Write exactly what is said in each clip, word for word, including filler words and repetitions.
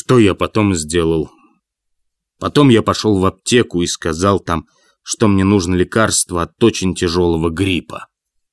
Что я потом сделал? Потом я пошел в аптеку и сказал там, что мне нужно лекарство от очень тяжелого гриппа.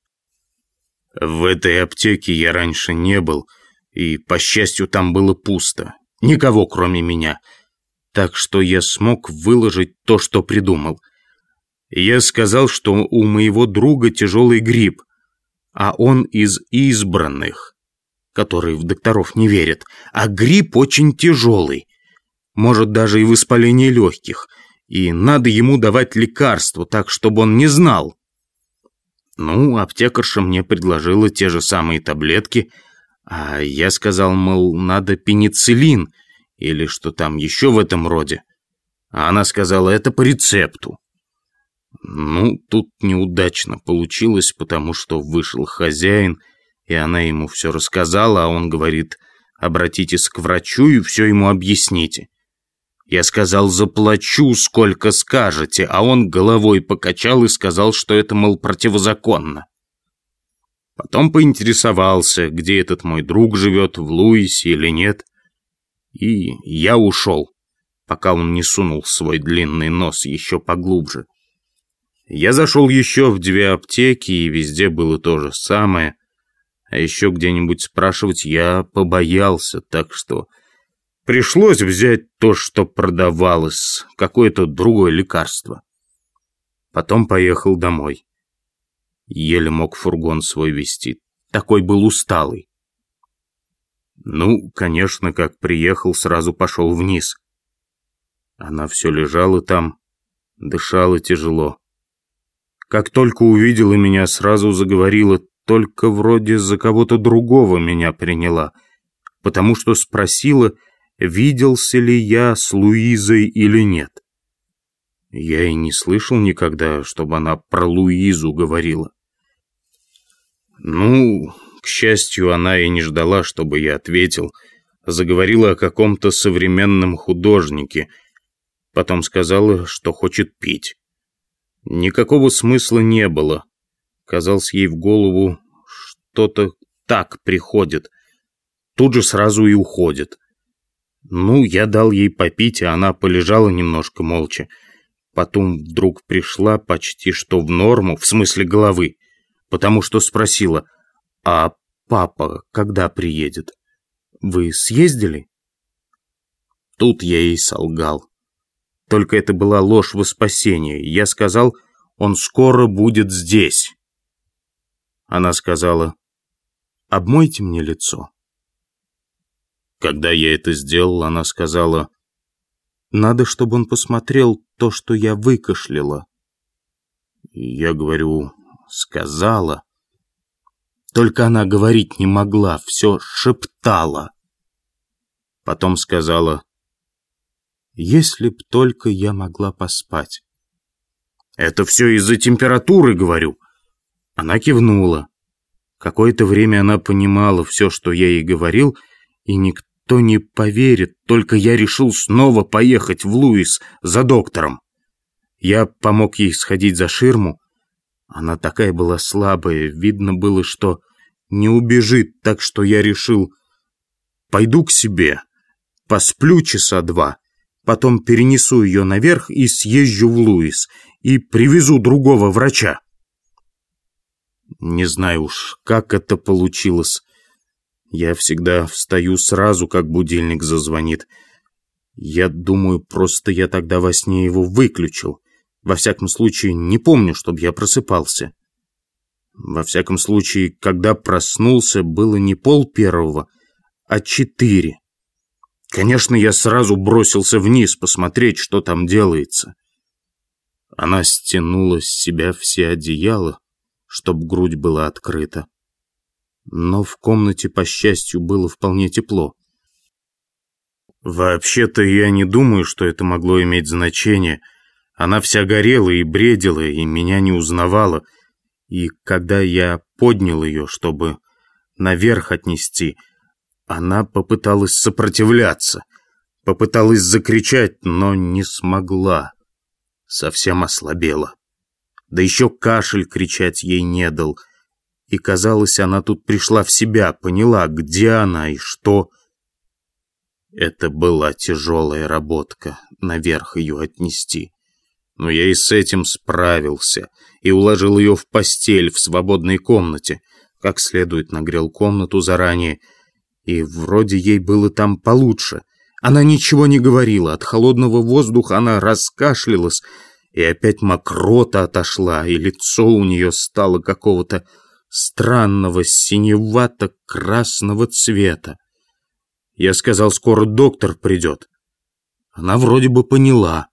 В этой аптеке я раньше не был, и, по счастью, там было пусто. Никого, кроме меня. Так что я смог выложить то, что придумал. Я сказал, что у моего друга тяжелый грипп, а он из избранных, которые в докторов не верят. А грипп очень тяжелый, может даже и воспаление легких, и надо ему давать лекарство так, чтобы он не знал. Ну, аптекарша мне предложила те же самые таблетки, а я сказал, мол, надо пенициллин или что там еще в этом роде. А она сказала, это по рецепту. Ну, тут неудачно получилось, потому что вышел хозяин, и она ему все рассказала, а он говорит, обратитесь к врачу и все ему объясните. Я сказал, заплачу, сколько скажете, а он головой покачал и сказал, что это, мол, противозаконно. Потом поинтересовался, где этот мой друг живет, в Луисе или нет, и я ушел, пока он не сунул свой длинный нос еще поглубже. Я зашел еще в две аптеки, и везде было то же самое. А еще где-нибудь спрашивать я побоялся, так что пришлось взять то, что продавалось, какое-то другое лекарство. Потом поехал домой. Еле мог фургон свой везти. Такой был усталый. Ну, конечно, как приехал, сразу пошел вниз. Она все лежала там, дышала тяжело. Как только увидела меня, сразу заговорила, только вроде за кого-то другого меня приняла, потому что спросила, виделся ли я с Луизой или нет. Я и не слышал никогда, чтобы она про Луизу говорила. Ну, к счастью, она и не ждала, чтобы я ответил. Заговорила о каком-то современном художнике. Потом сказала, что хочет пить. Никакого смысла не было. Казалось, ей в голову что-то так приходит. Тут же сразу и уходит. Ну, я дал ей попить, а она полежала немножко молча. Потом вдруг пришла почти что в норму, в смысле головы, потому что спросила, а папа когда приедет? Вы съездили? Тут я ей солгал. Только это была ложь во спасение. Я сказал, он скоро будет здесь. Она сказала, обмойте мне лицо. Когда я это сделал, она сказала, надо, чтобы он посмотрел то, что я выкашляла. Я говорю, сказала. Только она говорить не могла, все шептала. Потом сказала, если б только я могла поспать. Это все из-за температуры, говорю. Она кивнула. Какое-то время она понимала все, что я ей говорил, и никто не поверит, только я решил снова поехать в Луис за доктором. Я помог ей сходить за ширму. Она такая была слабая, видно было, что не убежит, так что я решил, пойду к себе, посплю часа два, потом перенесу ее наверх и съезжу в Луис, и привезу другого врача. Не знаю уж, как это получилось. Я всегда встаю сразу, как будильник зазвонит. Я думаю, просто я тогда во сне его выключил. Во всяком случае, не помню, чтобы я просыпался. Во всяком случае, когда проснулся, было не пол первого, а четыре. Конечно, я сразу бросился вниз посмотреть, что там делается. Она стянула с себя все одеяла, чтоб грудь была открыта. Но в комнате, по счастью, было вполне тепло. Вообще-то я не думаю, что это могло иметь значение. Она вся горела и бредила, и меня не узнавала. И когда я поднял ее, чтобы наверх отнести, она попыталась сопротивляться, попыталась закричать, но не смогла. Совсем ослабела. Да еще кашель кричать ей не дал. И, казалось, она тут пришла в себя, поняла, где она и что. Это была тяжелая работка, наверх ее отнести. Но я и с этим справился, и уложил ее в постель в свободной комнате, как следует нагрел комнату заранее, и вроде ей было там получше. Она ничего не говорила, от холодного воздуха она раскашлялась, и опять мокрота отошла, и лицо у нее стало какого-то странного синевато-красного цвета. Я сказал, скоро доктор придет. Она вроде бы поняла.